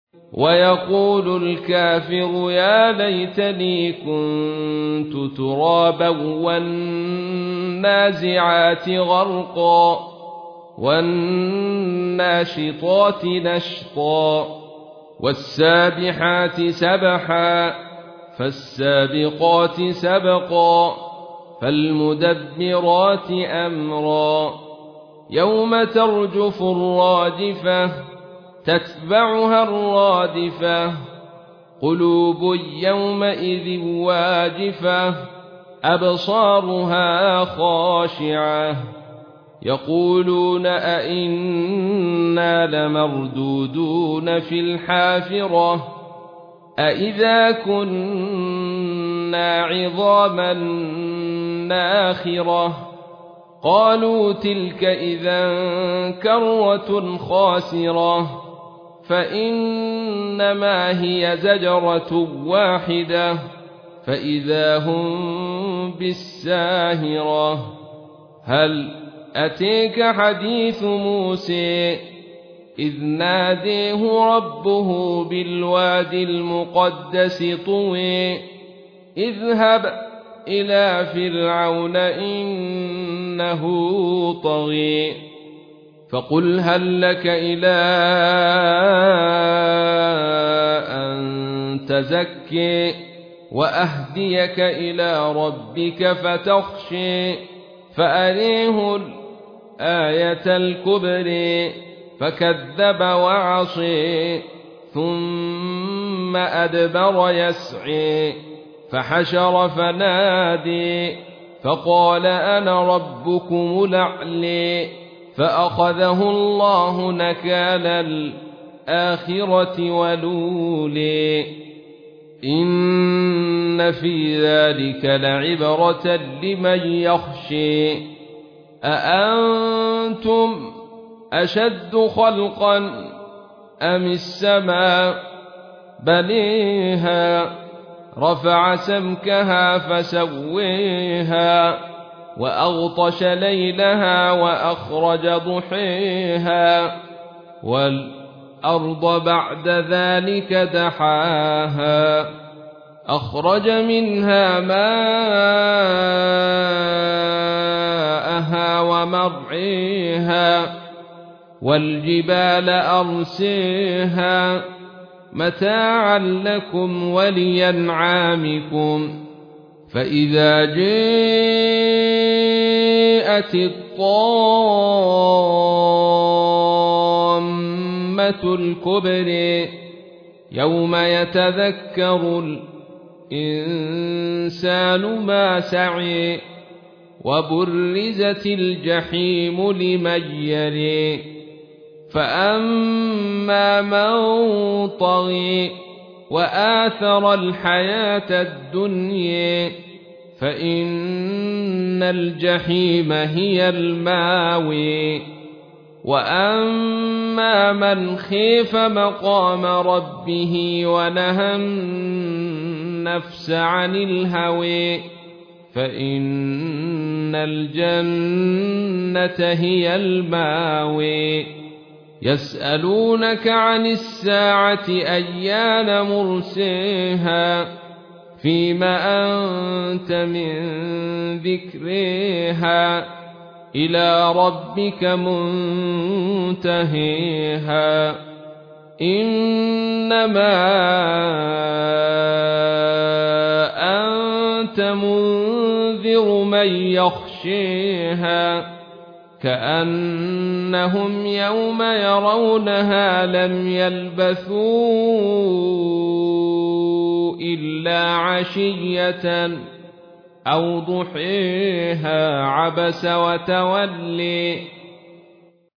ويقول الكافر يا ليتني كنت ترابا والنازعات غرقا والناشطات نشطا والسابحات سبحا فالسابقات سبقا فالمدبرات أمرا يوم ترجف الراجفة تتبعها الرادفة قلوب يومئذ واجفة أبصارها خاشعة يقولون أئنا لمردودون في الحافرة أئذا كنا عظاما ناخرة قالوا تلك إذا كرة خاسرة فإنما هي زجرة واحدة فإذا هم بالساهرة هل أتيك حديث موسى إذ ناديه ربه بالواد المقدس طوى اذهب إلى فرعون إنه طغى فقل هل لك إلى أن تزكي وأهديك إلى ربك فتخشي فأريه الآية الكبرى فكذب وعصي ثم أدبر يسعي فحشر فنادي فقال أنا ربكم الأعلى فأخذه الله نكال الآخرة والأولى إن في ذلك لعبرة لمن يخشى أأنتم أشد خلقا أم السماء بنيها رفع سمكها فسويها وأغطش ليلها وأخرج ضحيها والأرض بعد ذلك دحاها أخرج منها ماءها ومرعيها والجبال أرسيها متاعا لكم ولأنعامكم فإذا جاءت الطامة الكبرى يوم يتذكر الإنسان ما سعي وبرزت الجحيم لمن يرى فأما من طغى وآثر الحياة الدنيا فإن الجحيم هي الماوى وأما من خيف مقام ربه ونهى النفس عن الهوى فإن الجنة هي الماوى يسألونك عن الساعة أيان مرساها فيما أنت من ذكرها إلى ربك منتهيها إنما أنت منذر من يخشيها كأنهم يوم يرونها لم يلبثوا إلا عشية أو ضحيها عبس وتولي